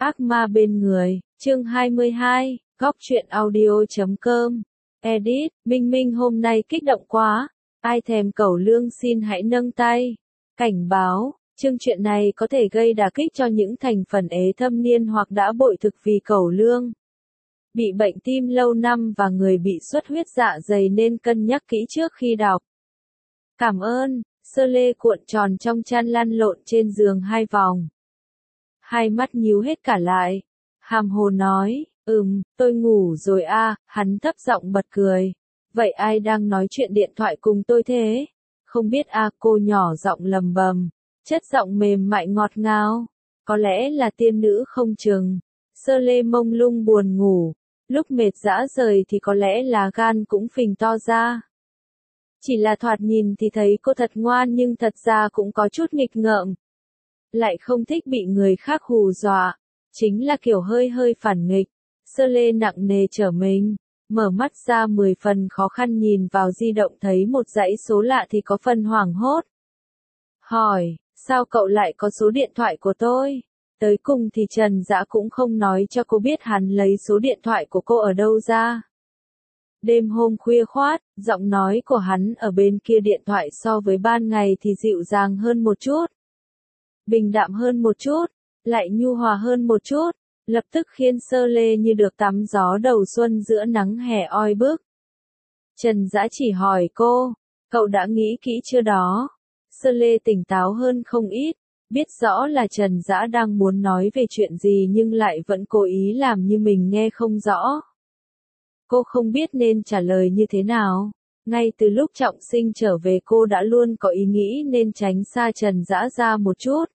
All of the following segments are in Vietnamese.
Ác ma bên người, chương 22, góc truyện audio.com. Edit, Minh Minh hôm nay kích động quá. Ai thèm cẩu lương xin hãy nâng tay. Cảnh báo, chương truyện này có thể gây đả kích cho những thành phần ế thâm niên hoặc đã bội thực vì cẩu lương. Bị bệnh tim lâu năm và người bị xuất huyết dạ dày nên cân nhắc kỹ trước khi đọc. Cảm ơn, Sơ Lê cuộn tròn trong chăn lăn lộn trên giường 2 vòng. Hai mắt nhíu hết cả lại. Hàm hồ nói, tôi ngủ rồi à, hắn thấp giọng bật cười. Vậy ai đang nói chuyện điện thoại cùng tôi thế? Không biết à, cô nhỏ giọng lầm bầm, chất giọng mềm mại ngọt ngào. Có lẽ là tiên nữ không chừng. Sơ Lê mông lung buồn ngủ. Lúc mệt rã rời thì có lẽ là gan cũng phình to ra. Chỉ là thoạt nhìn thì thấy cô thật ngoan nhưng thật ra cũng có chút nghịch ngợm. Lại không thích bị người khác hù dọa. Chính là kiểu hơi hơi phản nghịch. Sơ Lê nặng nề trở mình. Mở mắt ra 10 phần khó khăn nhìn vào di động thấy một dãy số lạ thì có phần hoảng hốt. Hỏi, sao cậu lại có số điện thoại của tôi? Tới cùng thì Trần Dã cũng không nói cho cô biết hắn lấy số điện thoại của cô ở đâu ra. Đêm hôm khuya khoát, giọng nói của hắn ở bên kia điện thoại so với ban ngày thì dịu dàng hơn một chút. Bình đạm hơn một chút, lại nhu hòa hơn một chút, lập tức khiến Sơ Lê như được tắm gió đầu xuân giữa nắng hè oi bức. Trần Dã chỉ hỏi cô, cậu đã nghĩ kỹ chưa đó? Sơ Lê tỉnh táo hơn không ít, biết rõ là Trần Dã đang muốn nói về chuyện gì nhưng lại vẫn cố ý làm như mình nghe không rõ. Cô không biết nên trả lời như thế nào. Ngay từ lúc Trọng Sinh trở về cô đã luôn có ý nghĩ nên tránh xa Trần Dã ra một chút.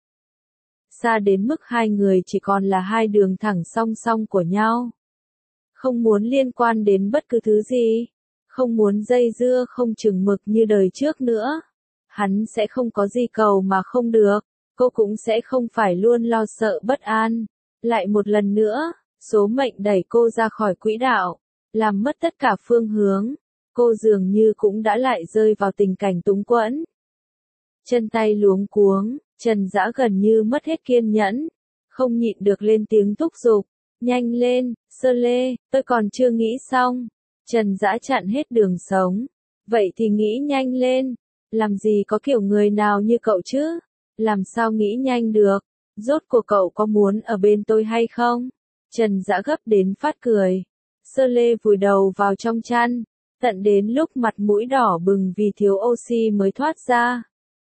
Xa đến mức hai người chỉ còn là hai đường thẳng song song của nhau. Không muốn liên quan đến bất cứ thứ gì. Không muốn dây dưa không chừng mực như đời trước nữa. Hắn sẽ không có gì cầu mà không được. Cô cũng sẽ không phải luôn lo sợ bất an. Lại một lần nữa, số mệnh đẩy cô ra khỏi quỹ đạo. Làm mất tất cả phương hướng. Cô dường như cũng đã lại rơi vào tình cảnh túng quẫn. Chân tay luống cuống, Trần Dã gần như mất hết kiên nhẫn. Không nhịn được lên tiếng thúc giục. Nhanh lên, Sơ Lê, tôi còn chưa nghĩ xong. Trần Dã chặn hết đường sống. Vậy thì nghĩ nhanh lên. Làm gì có kiểu người nào như cậu chứ? Làm sao nghĩ nhanh được? Rốt cuộc cậu có muốn ở bên tôi hay không? Trần Dã gấp đến phát cười. Sơ Lê vùi đầu vào trong chăn. Tận đến lúc mặt mũi đỏ bừng vì thiếu oxy mới thoát ra.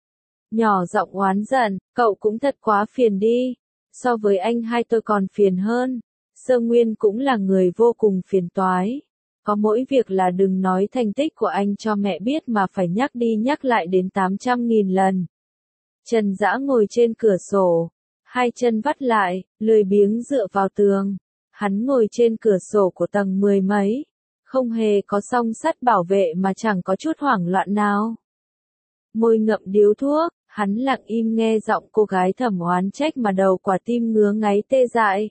Nhỏ giọng oán giận, cậu cũng thật quá phiền đi. So với anh hai tôi còn phiền hơn. Sơ Nguyên cũng là người vô cùng phiền toái. Có mỗi việc là đừng nói thành tích của anh cho mẹ biết mà phải nhắc đi nhắc lại đến 800.000 lần. Trần Dã ngồi trên cửa sổ. Hai chân vắt lại, lười biếng dựa vào tường. Hắn ngồi trên cửa sổ của tầng 10 mấy. Không hề có song sắt bảo vệ mà chẳng có chút hoảng loạn nào. Môi ngậm điếu thuốc, hắn lặng im nghe giọng cô gái thầm oán trách mà đầu quả tim ngứa ngáy tê dại.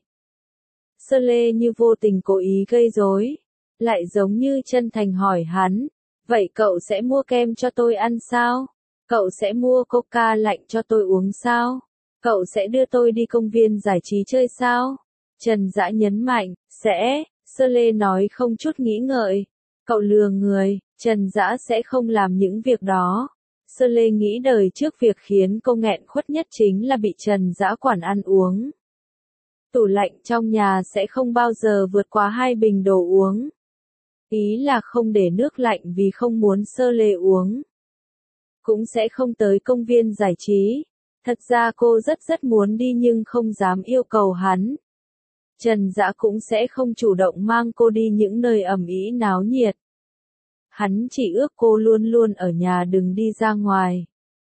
Sơ Lê như vô tình cố ý gây rối, lại giống như chân thành hỏi hắn, vậy cậu sẽ mua kem cho tôi ăn sao? Cậu sẽ mua coca lạnh cho tôi uống sao? Cậu sẽ đưa tôi đi công viên giải trí chơi sao? Trần Dã nhấn mạnh, sẽ, Sơ Lê nói không chút nghĩ ngợi. Cậu lừa người, Trần Dã sẽ không làm những việc đó. Sơ Lê nghĩ đời trước việc khiến cô nghẹn khuất nhất chính là bị Trần Dã quản ăn uống. Tủ lạnh trong nhà sẽ không bao giờ vượt quá 2 bình đồ uống. Ý là không để nước lạnh vì không muốn Sơ Lê uống. Cũng sẽ không tới công viên giải trí. Thật ra cô rất muốn đi nhưng không dám yêu cầu hắn. Trần Dã cũng sẽ không chủ động mang cô đi những nơi ầm ĩ náo nhiệt. Hắn chỉ ước cô luôn luôn ở nhà đừng đi ra ngoài.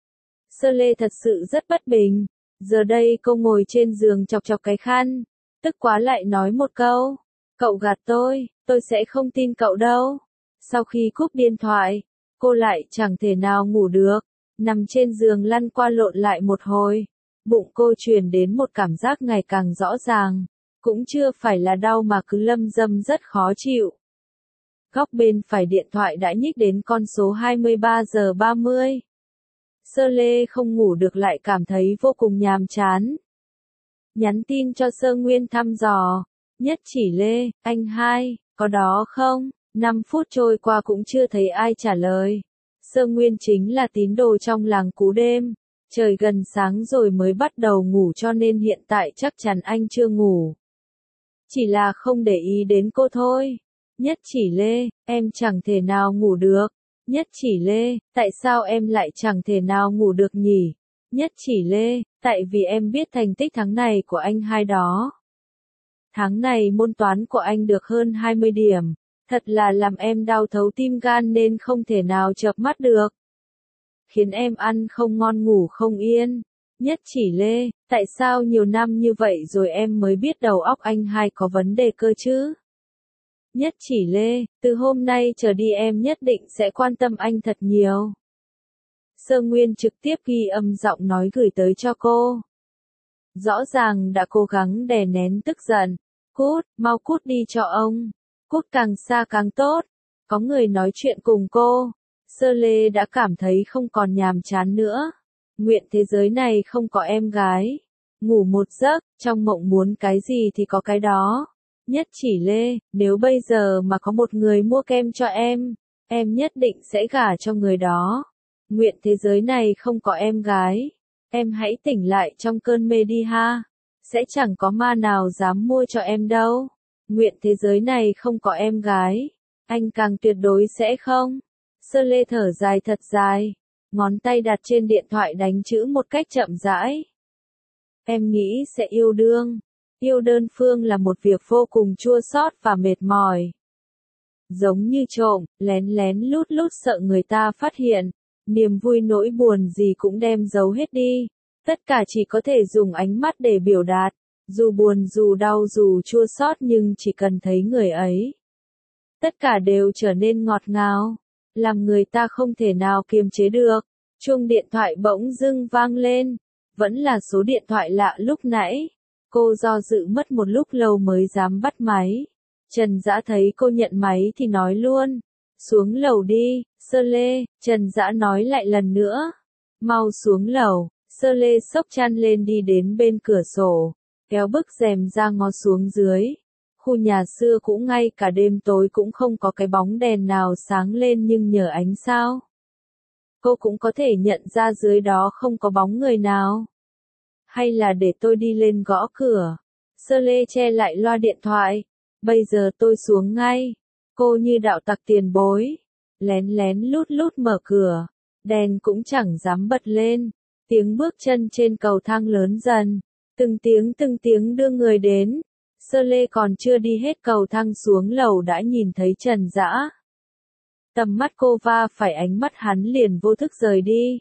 Sơ Lê thật sự rất bất bình. Giờ đây cô ngồi trên giường chọc chọc cái khăn. Tức quá lại nói một câu. Cậu gạt tôi sẽ không tin cậu đâu. Sau khi cúp điện thoại, cô lại chẳng thể nào ngủ được. Nằm trên giường lăn qua lộn lại một hồi. Bụng cô truyền đến một cảm giác ngày càng rõ ràng. Cũng chưa phải là đau mà cứ lâm dâm rất khó chịu. Góc bên phải điện thoại đã nhích đến con số 23 giờ 30. Sơ Lê không ngủ được lại cảm thấy vô cùng nhàm chán. Nhắn tin cho Sơ Nguyên thăm dò. Nhất Chỉ Lê, anh hai, có đó không? 5 phút trôi qua cũng chưa thấy ai trả lời. Sơ Nguyên chính là tín đồ trong làng cú đêm. Trời gần sáng rồi mới bắt đầu ngủ cho nên hiện tại chắc chắn anh chưa ngủ. Chỉ là không để ý đến cô thôi. Nhất Chỉ Lê, em chẳng thể nào ngủ được. Nhất Chỉ Lê, tại sao em lại chẳng thể nào ngủ được nhỉ? Nhất Chỉ Lê, tại vì em biết thành tích tháng này của anh hai đó. Tháng này môn toán của anh được hơn 20 điểm. Thật là làm em đau thấu tim gan nên không thể nào chợp mắt được. Khiến em ăn không ngon ngủ không yên. Nhất Chỉ Lê, tại sao nhiều năm như vậy rồi em mới biết đầu óc anh hai có vấn đề cơ chứ? Nhất Chỉ Lê, từ hôm nay trở đi em nhất định sẽ quan tâm anh thật nhiều. Sơ Nguyên trực tiếp ghi âm giọng nói gửi tới cho cô. Rõ ràng đã cố gắng đè nén tức giận. Cút, mau cút đi cho ông. Cút càng xa càng tốt. Có người nói chuyện cùng cô. Sơ Lê đã cảm thấy không còn nhàm chán nữa. Nguyện thế giới này không có em gái. Ngủ một giấc, trong mộng muốn cái gì thì có cái đó. Nhất Chỉ Lê, nếu bây giờ mà có một người mua kem cho em nhất định sẽ gả cho người đó. Nguyện thế giới này không có em gái. Em hãy tỉnh lại trong cơn mê đi ha. Sẽ chẳng có ma nào dám mua cho em đâu. Nguyện thế giới này không có em gái. Anh càng tuyệt đối sẽ không. Sơ Lê thở dài thật dài. Ngón tay đặt trên điện thoại đánh chữ một cách chậm rãi. Em nghĩ sẽ yêu đương. Yêu đơn phương là một việc vô cùng chua xót và mệt mỏi. Giống như trộm, lén lén lút lút sợ người ta phát hiện. Niềm vui nỗi buồn gì cũng đem giấu hết đi. Tất cả chỉ có thể dùng ánh mắt để biểu đạt. Dù buồn dù đau dù chua xót nhưng chỉ cần thấy người ấy. Tất cả đều trở nên ngọt ngào. Làm người ta không thể nào kiềm chế được. Chuông điện thoại bỗng dưng vang lên. Vẫn là số điện thoại lạ lúc nãy. Cô do dự mất một lúc lâu mới dám bắt máy. Trần Dã thấy cô nhận máy thì nói luôn. Xuống lầu đi, Sơ Lê, Trần Dã nói lại lần nữa. Mau xuống lầu, Sơ Lê xốc chăn lên đi đến bên cửa sổ. Kéo bức rèm ra ngó xuống dưới. Khu nhà xưa cũ ngay cả đêm tối cũng không có cái bóng đèn nào sáng lên nhưng nhờ ánh sao. Cô cũng có thể nhận ra dưới đó không có bóng người nào. Hay là để tôi đi lên gõ cửa. Sơ Lê che lại loa điện thoại. Bây giờ tôi xuống ngay. Cô như đạo tặc tiền bối. Lén lén lút lút mở cửa. Đèn cũng chẳng dám bật lên. Tiếng bước chân trên cầu thang lớn dần. Từng tiếng đưa người đến. Sơ Lê còn chưa đi hết cầu thang xuống lầu đã nhìn thấy Trần Dã. Tầm mắt cô va phải ánh mắt hắn liền vô thức rời đi.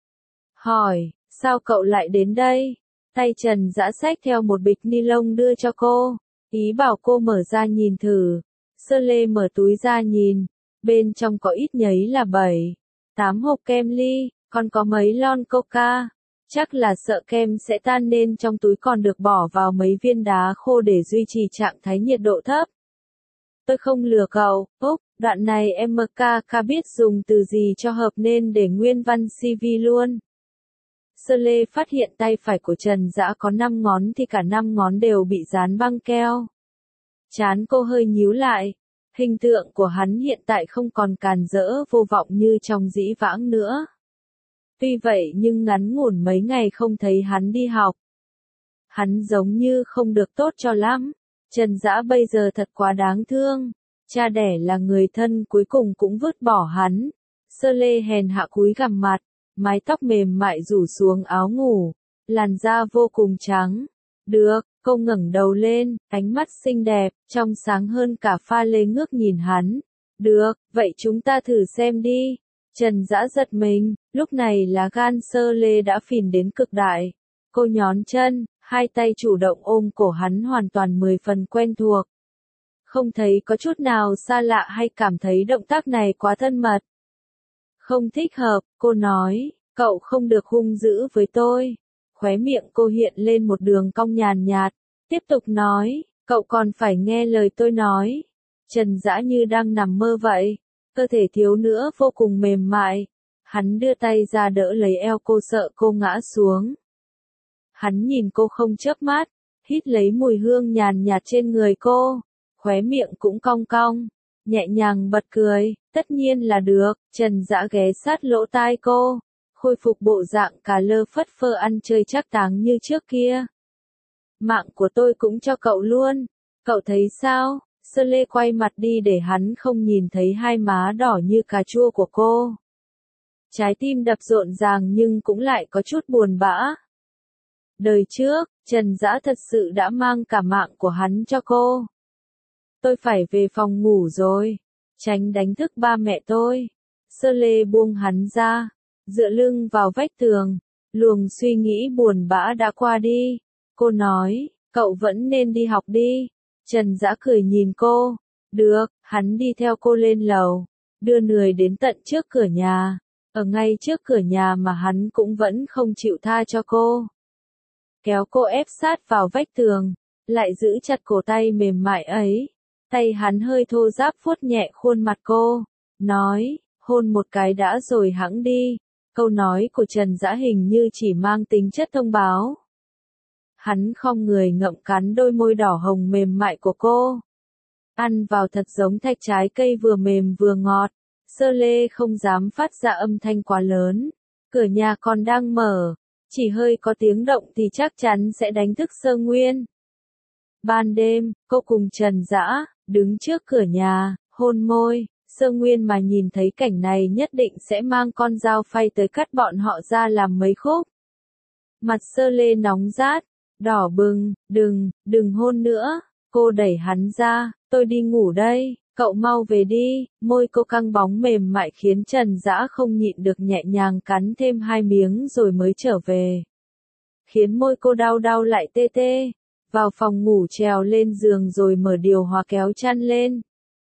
Hỏi, sao cậu lại đến đây? Tay Trần Dã xách theo một bịch ni lông đưa cho cô. Ý bảo cô mở ra nhìn thử. Sơ Lê mở túi ra nhìn. Bên trong có ít nhấy là 7, 8 hộp kem ly, còn có mấy lon coca. Chắc là sợ kem sẽ tan nên trong túi còn được bỏ vào mấy viên đá khô để duy trì trạng thái nhiệt độ thấp. Tôi không lừa cậu, Úc, đoạn này MKK biết dùng từ gì cho hợp nên để nguyên văn CV luôn. Sơ Lê phát hiện tay phải của Trần Dã có 5 ngón thì cả 5 ngón đều bị dán băng keo. Trán cô hơi nhíu lại. Hình tượng của hắn hiện tại không còn càn rỡ vô vọng như trong dĩ vãng nữa. Tuy vậy nhưng ngắn ngủn mấy ngày không thấy hắn đi học. Hắn giống như không được tốt cho lắm. Trần Dã bây giờ thật quá đáng thương. Cha đẻ là người thân cuối cùng cũng vứt bỏ hắn. Sơ Lê hèn hạ cúi gằm mặt. Mái tóc mềm mại rủ xuống áo ngủ. Làn da vô cùng trắng. Được, cô ngẩng đầu lên, ánh mắt xinh đẹp, trong sáng hơn cả pha lê ngước nhìn hắn. Được, vậy chúng ta thử xem đi. Trần Dã giật mình, lúc này là gan Sơ Lê đã phìn đến cực đại. Cô nhón chân, hai tay chủ động ôm cổ hắn hoàn toàn 10 phần quen thuộc. Không thấy có chút nào xa lạ hay cảm thấy động tác này quá thân mật. Không thích hợp, cô nói, cậu không được hung dữ với tôi. Khóe miệng cô hiện lên một đường cong nhàn nhạt, tiếp tục nói, cậu còn phải nghe lời tôi nói. Trần Dã như đang nằm mơ vậy, cơ thể thiếu nữa vô cùng mềm mại. Hắn đưa tay ra đỡ lấy eo cô sợ cô ngã xuống. Hắn nhìn cô không chớp mắt, hít lấy mùi hương nhàn nhạt trên người cô, khóe miệng cũng cong cong, nhẹ nhàng bật cười, tất nhiên là được. Trần Dã ghé sát lỗ tai cô, khôi phục bộ dạng cà lơ phất phơ ăn chơi trác táng như trước kia. Mạng của tôi cũng cho cậu luôn, cậu thấy sao? Sơ Lê quay mặt đi để hắn không nhìn thấy hai má đỏ như cà chua của cô. Trái tim đập rộn ràng nhưng cũng lại có chút buồn bã. Đời trước, Trần Dã thật sự đã mang cả mạng của hắn cho cô. Tôi phải về phòng ngủ rồi, tránh đánh thức ba mẹ tôi. Sơ Lê buông hắn ra, dựa lưng vào vách tường, luồng suy nghĩ buồn bã đã qua đi. Cô nói, cậu vẫn nên đi học đi. Trần Dã cười nhìn cô. Được, hắn đi theo cô lên lầu, đưa người đến tận trước cửa nhà. Ở ngay trước cửa nhà mà hắn cũng vẫn không chịu tha cho cô. Kéo cô ép sát vào vách tường, lại giữ chặt cổ tay mềm mại ấy. Tay hắn hơi thô ráp vuốt nhẹ khuôn mặt cô, nói, hôn một cái đã rồi hẵng đi. Câu nói của Trần Dã hình như chỉ mang tính chất thông báo. Hắn khom người ngậm cắn đôi môi đỏ hồng mềm mại của cô. Ăn vào thật giống thạch trái cây vừa mềm vừa ngọt. Sơ Lê không dám phát ra âm thanh quá lớn. Cửa nhà còn đang mở, chỉ hơi có tiếng động thì chắc chắn sẽ đánh thức Sơ Nguyên. Ban đêm, cô cùng Trần Dã đứng trước cửa nhà, hôn môi. Sơ Nguyên mà nhìn thấy cảnh này nhất định sẽ mang con dao phay tới cắt bọn họ ra làm mấy khúc. Mặt Sơ Lê nóng rát, đỏ bừng, đừng hôn nữa. Cô đẩy hắn ra, tôi đi ngủ đây, cậu mau về đi. Môi cô căng bóng mềm mại khiến Trần Dã không nhịn được nhẹ nhàng cắn thêm 2 miếng rồi mới trở về. Khiến môi cô đau đau lại tê tê. Vào phòng ngủ trèo lên giường rồi mở điều hòa kéo chăn lên.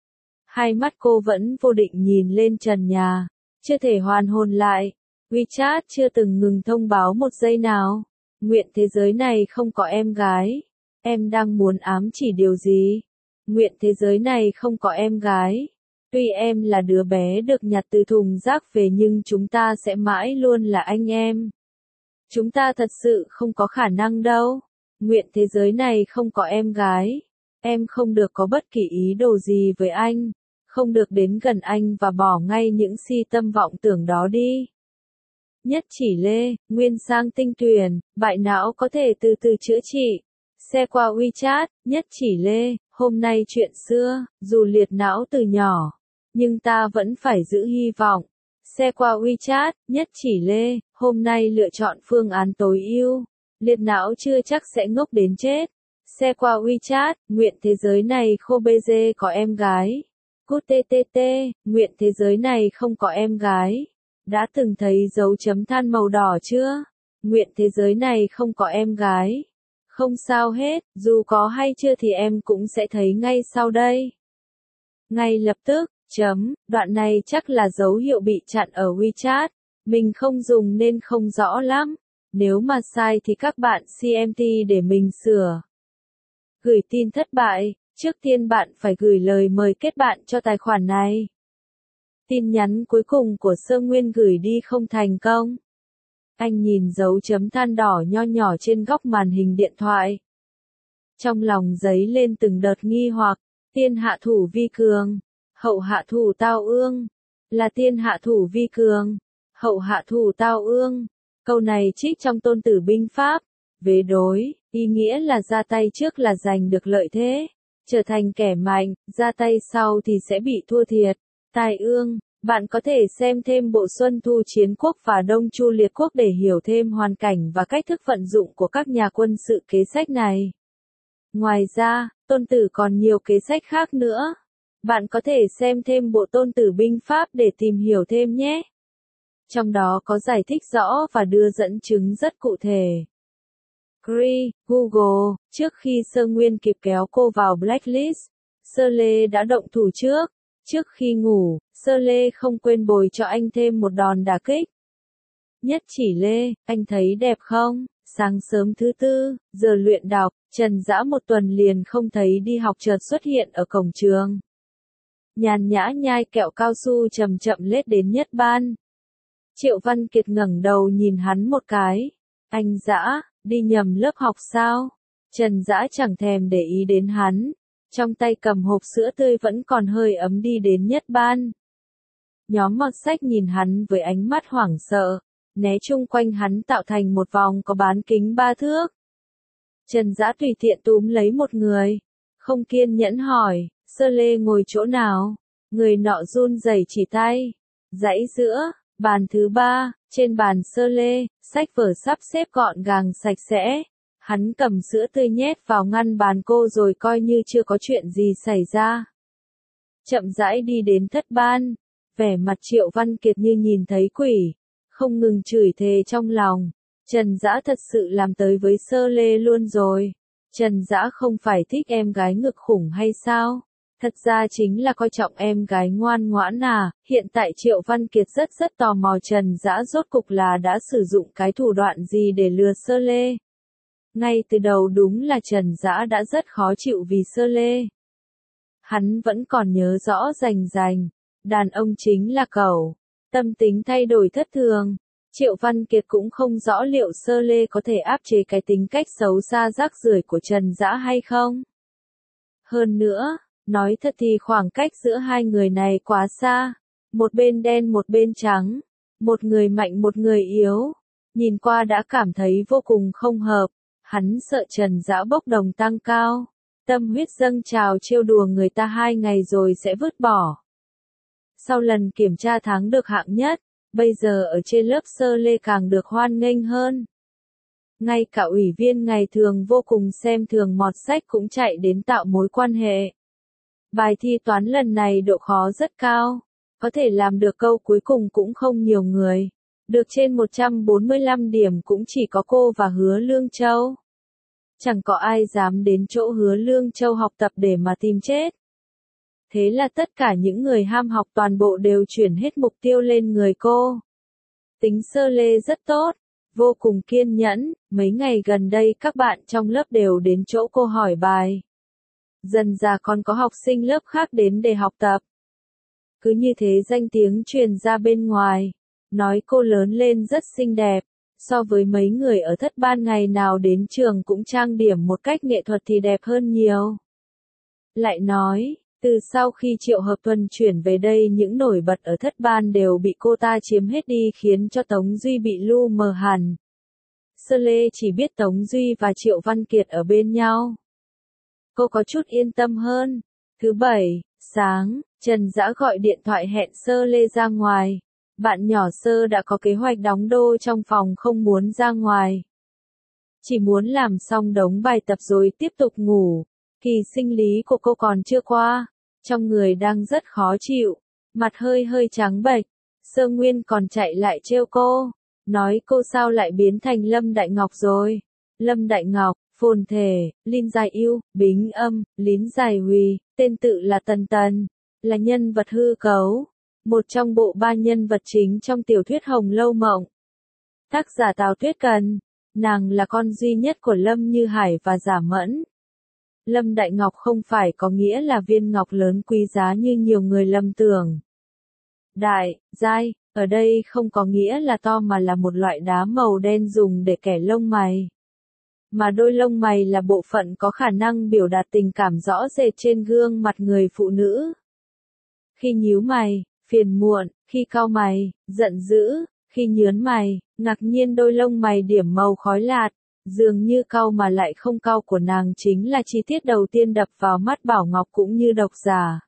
Hai mắt cô vẫn vô định nhìn lên trần nhà, chưa thể hoàn hồn lại. WeChat chưa từng ngừng thông báo một giây nào. Nguyện thế giới này không có em gái. Em đang muốn ám chỉ điều gì? Nguyện thế giới này không có em gái. Tuy em là đứa bé được nhặt từ thùng rác về nhưng chúng ta sẽ mãi luôn là anh em. Chúng ta thật sự không có khả năng đâu. Nguyện thế giới này không có em gái. Em không được có bất kỳ ý đồ gì với anh. Không được đến gần anh và bỏ ngay những si tâm vọng tưởng đó đi. Nhất Chỉ Lê, nguyên sang tinh tuyền, bại não có thể từ từ chữa trị. Xe qua WeChat, Nhất Chỉ Lê, hôm nay chuyện xưa, dù liệt não từ nhỏ, nhưng ta vẫn phải giữ hy vọng. Xe qua WeChat, Nhất Chỉ Lê, hôm nay lựa chọn phương án tối ưu. Liệt não chưa chắc sẽ ngốc đến chết. Xe qua WeChat, nguyện thế giới này khô bê dê có em gái. Cút TTT, nguyện thế giới này không có em gái. Đã từng thấy dấu chấm than màu đỏ chưa? Nguyện thế giới này không có em gái. Không sao hết, dù có hay chưa thì em cũng sẽ thấy ngay sau đây. Ngay lập tức, đoạn này chắc là dấu hiệu bị chặn ở WeChat. Mình không dùng nên không rõ lắm. Nếu mà sai thì các bạn CMT để mình sửa. Gửi tin thất bại, trước tiên bạn phải gửi lời mời kết bạn cho tài khoản này. Tin nhắn cuối cùng của Sơ Nguyên gửi đi không thành công. Anh nhìn dấu chấm than đỏ nho nhỏ trên góc màn hình điện thoại. Trong lòng dấy lên từng đợt nghi hoặc, tiên hạ thủ vi cường, hậu hạ thủ tao ương. Là tiên hạ thủ vi cường, hậu hạ thủ tao ương. Câu này trích trong Tôn Tử binh pháp. Vế đối, ý nghĩa là ra tay trước là giành được lợi thế. Trở thành kẻ mạnh, ra tay sau thì sẽ bị thua thiệt. Tai ương, bạn có thể xem thêm bộ Xuân Thu Chiến Quốc và Đông Chu Liệt Quốc để hiểu thêm hoàn cảnh và cách thức vận dụng của các nhà quân sự kế sách này. Ngoài ra, Tôn Tử còn nhiều kế sách khác nữa. Bạn có thể xem thêm bộ Tôn Tử binh pháp để tìm hiểu thêm nhé. Trong đó có giải thích rõ và đưa dẫn chứng rất cụ thể. Google, trước khi Sơ Nguyên kịp kéo cô vào blacklist, Sơ Lê đã động thủ trước. Trước khi ngủ, Sơ Lê không quên bồi cho anh thêm một đòn đả kích. Nhất Chỉ Lê, anh thấy đẹp không? Sáng sớm thứ tư, giờ luyện đọc, Trần Dã một tuần liền không thấy đi học chợt xuất hiện ở cổng trường. Nhàn nhã nhai kẹo cao su chậm chậm lết đến nhất ban. Triệu Văn Kiệt ngẩng đầu nhìn hắn một cái. Anh Dã, đi nhầm lớp học sao? Trần Dã chẳng thèm để ý đến hắn, trong tay cầm hộp sữa tươi vẫn còn hơi ấm đi đến nhất ban. Nhóm mọt sách nhìn hắn với ánh mắt hoảng sợ, né chung quanh hắn tạo thành một vòng có bán kính 3 thước. Trần Dã tùy tiện túm lấy một người, không kiên nhẫn hỏi, Sơ Lê ngồi chỗ nào? Người nọ run rẩy chỉ tay, dãy giữa, bàn thứ 3, trên bàn Sơ Lê, sách vở sắp xếp gọn gàng sạch sẽ. Hắn cầm sữa tươi nhét vào ngăn bàn cô rồi coi như chưa có chuyện gì xảy ra. Chậm rãi đi đến thất ban, vẻ mặt Triệu Văn Kiệt như nhìn thấy quỷ, không ngừng chửi thề trong lòng. Trần Dã thật sự làm tới với Sơ Lê luôn rồi. Trần Dã không phải thích em gái ngực khủng hay sao? Thật ra chính là coi trọng em gái ngoan ngoãn à. Hiện tại Triệu Văn Kiệt rất tò mò Trần Dã rốt cục là đã sử dụng cái thủ đoạn gì để lừa Sơ Lê. Ngay từ đầu đúng là Trần Dã đã rất khó chịu vì Sơ Lê. Hắn vẫn còn nhớ rõ rành, đàn ông chính là cẩu, tâm tính thay đổi thất thường. Triệu Văn Kiệt cũng không rõ liệu Sơ Lê có thể áp chế cái tính cách xấu xa rác rưởi của Trần Dã hay không. Hơn nữa, nói thật thì khoảng cách giữa hai người này quá xa, một bên đen một bên trắng, một người mạnh một người yếu, nhìn qua đã cảm thấy vô cùng không hợp. Hắn sợ Trần Dã bốc đồng tăng cao, tâm huyết dâng trào trêu đùa người ta 2 ngày rồi sẽ vứt bỏ. Sau lần kiểm tra thắng được hạng nhất, bây giờ ở trên lớp Sơ Lê càng được hoan nghênh hơn. Ngay cả ủy viên ngày thường vô cùng xem thường mọt sách cũng chạy đến tạo mối quan hệ. Bài thi toán lần này độ khó rất cao, có thể làm được câu cuối cùng cũng không nhiều người. Được trên 145 điểm cũng chỉ có cô và Hứa Lương Châu. Chẳng có ai dám đến chỗ Hứa Lương Châu học tập để mà tìm chết. Thế là tất cả những người ham học toàn bộ đều chuyển hết mục tiêu lên người cô. Tính Sơ Lê rất tốt, vô cùng kiên nhẫn, mấy ngày gần đây các bạn trong lớp đều đến chỗ cô hỏi bài. Dần dà còn có học sinh lớp khác đến để học tập. Cứ như thế danh tiếng truyền ra bên ngoài, nói cô lớn lên rất xinh đẹp, so với mấy người ở thất ban ngày nào đến trường cũng trang điểm một cách nghệ thuật thì đẹp hơn nhiều. Lại nói, từ sau khi Triệu Hợp Tuần chuyển về đây những nổi bật ở thất ban đều bị cô ta chiếm hết đi khiến cho Tống Duy bị lu mờ hẳn. Sơ Lê chỉ biết Tống Duy và Triệu Văn Kiệt ở bên nhau. Cô có chút yên tâm hơn. Thứ 7, sáng, Trần Dã gọi điện thoại hẹn Sơ Lê ra ngoài. Bạn nhỏ Sơ đã có kế hoạch đóng đô trong phòng không muốn ra ngoài. Chỉ muốn làm xong đống bài tập rồi tiếp tục ngủ. Kỳ sinh lý của cô còn chưa qua, trong người đang rất khó chịu, mặt hơi trắng bệch. Sơ Nguyên còn chạy lại trêu cô, nói cô sao lại biến thành Lâm Đại Ngọc rồi. Lâm Đại Ngọc, phồn thể, Linh Dài Yêu, Bính Âm, Lín Dài Huy, tên tự là Tần Tần, là nhân vật hư cấu, một trong bộ 3 nhân vật chính trong tiểu thuyết Hồng Lâu Mộng. Tác giả Tào Tuyết Cần, nàng là con duy nhất của Lâm Như Hải và Giả Mẫn. Lâm Đại Ngọc không phải có nghĩa là viên ngọc lớn quý giá như nhiều người lầm tưởng. Đại, dai, ở đây không có nghĩa là to mà là một loại đá màu đen dùng để kẻ lông mày. Mà đôi lông mày là bộ phận có khả năng biểu đạt tình cảm rõ rệt trên gương mặt người phụ nữ. Khi nhíu mày, phiền muộn, khi cau mày, giận dữ, khi nhớn mày, ngạc nhiên đôi lông mày điểm màu khói lạt. Dường như cau mà lại không cau của nàng chính là chi tiết đầu tiên đập vào mắt Bảo Ngọc cũng như độc giả.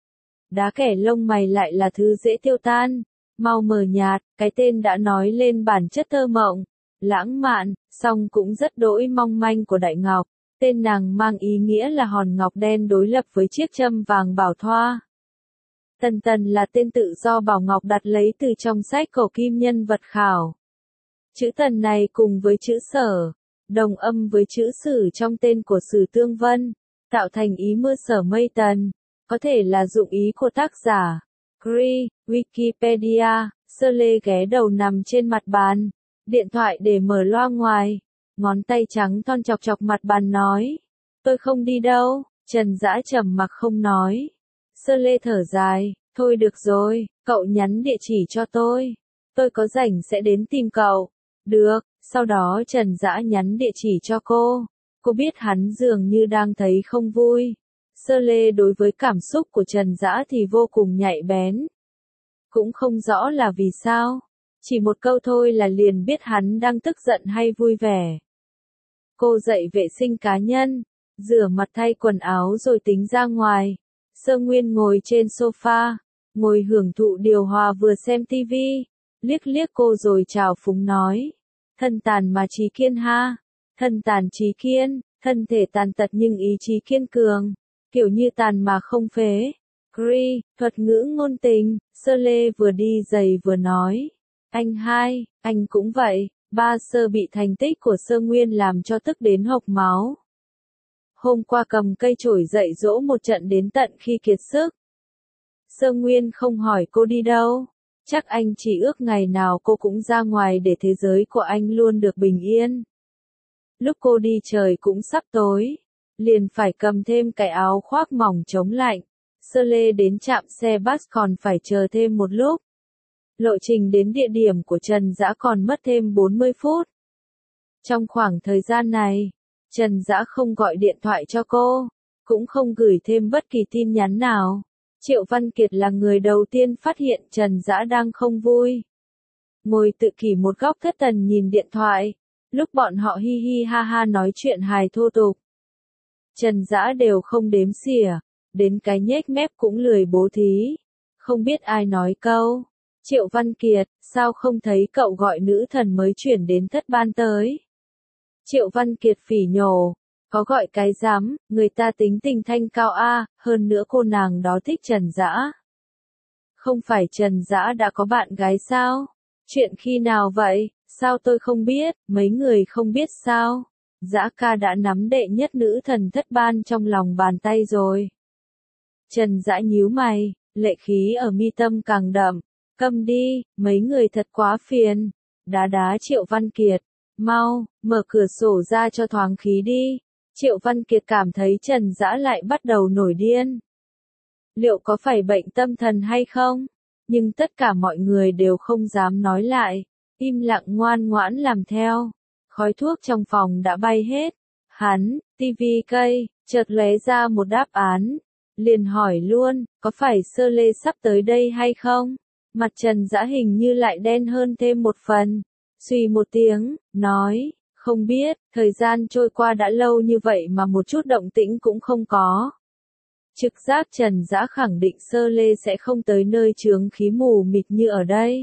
Đá kẻ lông mày lại là thứ dễ tiêu tan, mau mờ nhạt, cái tên đã nói lên bản chất thơ mộng, lãng mạn, song cũng rất đỗi mong manh của Đại Ngọc. Tên nàng mang ý nghĩa là hòn ngọc đen đối lập với chiếc châm vàng bảo thoa. Tần Tần là tên tự do Bảo Ngọc đặt lấy từ trong sách cổ kim nhân vật khảo. Chữ Tần này cùng với chữ Sở, đồng âm với chữ Sử trong tên của Sử Tương Vân, tạo thành ý mưa sở mây tần, có thể là dụng ý của tác giả. Cree, Wikipedia, Sơ Lê ghé đầu nằm trên mặt bàn, điện thoại để mở loa ngoài, ngón tay trắng thon chọc chọc mặt bàn nói, tôi không đi đâu. Trần Dã trầm mặc không nói. Sơ Lê thở dài, thôi được rồi, cậu nhắn địa chỉ cho tôi có rảnh sẽ đến tìm cậu. Được, sau đó Trần Dã nhắn địa chỉ cho cô. Cô biết hắn dường như đang thấy không vui. Sơ lê đối với cảm xúc của Trần Dã thì vô cùng nhạy bén. Cũng không rõ là vì sao. Chỉ một câu thôi là liền biết hắn đang tức giận hay vui vẻ. Cô dậy vệ sinh cá nhân, rửa mặt thay quần áo rồi tính ra ngoài. Sơ Nguyên ngồi trên sofa, ngồi hưởng thụ điều hòa vừa xem tivi, liếc liếc cô rồi trào phúng nói. Thân tàn mà trí kiên ha, thân tàn trí kiên, thân thể tàn tật nhưng ý chí kiên cường, kiểu như tàn mà không phế. Gri, thuật ngữ ngôn tình, Sơ Lê vừa đi giày vừa nói. Anh hai, anh cũng vậy. Ba Sơ bị thành tích của Sơ Nguyên làm cho tức đến hộc máu. Hôm qua cầm cây chổi dạy dỗ một trận đến tận khi kiệt sức. Sơ Nguyên không hỏi cô đi đâu. Chắc anh chỉ ước ngày nào cô cũng ra ngoài để thế giới của anh luôn được bình yên. Lúc cô đi trời cũng sắp tối. Liền phải cầm thêm cái áo khoác mỏng chống lạnh. Sơ Lê đến trạm xe bus còn phải chờ thêm một lúc. Lộ trình đến địa điểm của Trần Dã còn mất thêm 40 phút. Trong khoảng thời gian này, Trần Dã không gọi điện thoại cho cô, cũng không gửi thêm bất kỳ tin nhắn nào. Triệu Văn Kiệt là người đầu tiên phát hiện Trần Dã đang không vui. Ngồi tự kỷ một góc thất thần nhìn điện thoại, lúc bọn họ hi hi ha ha nói chuyện hài thô tục. Trần Dã đều không đếm xỉa, đến cái nhếch mép cũng lười bố thí. Không biết ai nói câu. Triệu Văn Kiệt, sao không thấy cậu gọi nữ thần mới chuyển đến thất ban tới? Triệu Văn Kiệt phỉ nhổ, có gọi cái dám, người ta tính tình thanh cao a, hơn nữa cô nàng đó thích Trần Dã. Không phải Trần Dã đã có bạn gái sao? Chuyện khi nào vậy? Sao tôi không biết, mấy người không biết sao? Dã ca đã nắm đệ nhất nữ thần thất ban trong lòng bàn tay rồi. Trần Dã nhíu mày, lệ khí ở mi tâm càng đậm. Câm đi, mấy người thật quá phiền. Đá đá Triệu Văn Kiệt. Mau, mở cửa sổ ra cho thoáng khí đi. Triệu Văn Kiệt cảm thấy Trần Dã lại bắt đầu nổi điên. Liệu có phải bệnh tâm thần hay không? Nhưng tất cả mọi người đều không dám nói lại. Im lặng ngoan ngoãn làm theo. Khói thuốc trong phòng đã bay hết. Hắn, tivi cây, chợt lóe ra một đáp án. Liền hỏi luôn, có phải Sơ Lê sắp tới đây hay không? Mặt Trần Dã hình như lại đen hơn thêm một phần. Suy một tiếng, nói, không biết, thời gian trôi qua đã lâu như vậy mà một chút động tĩnh cũng không có. Trực giác Trần Dã khẳng định Sơ Lê sẽ không tới nơi chướng khí mù mịt như ở đây.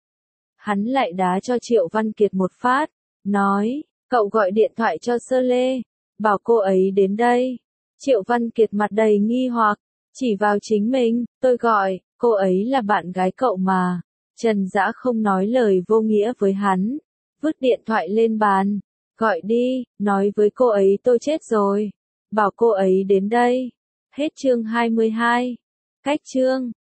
Hắn lại đá cho Triệu Văn Kiệt một phát, nói, cậu gọi điện thoại cho Sơ Lê, bảo cô ấy đến đây. Triệu Văn Kiệt mặt đầy nghi hoặc, chỉ vào chính mình, tôi gọi, cô ấy là bạn gái cậu mà. Trần Dã không nói lời vô nghĩa với hắn, vứt điện thoại lên bàn, gọi đi, nói với cô ấy tôi chết rồi, bảo cô ấy đến đây. Hết chương 22. Cách chương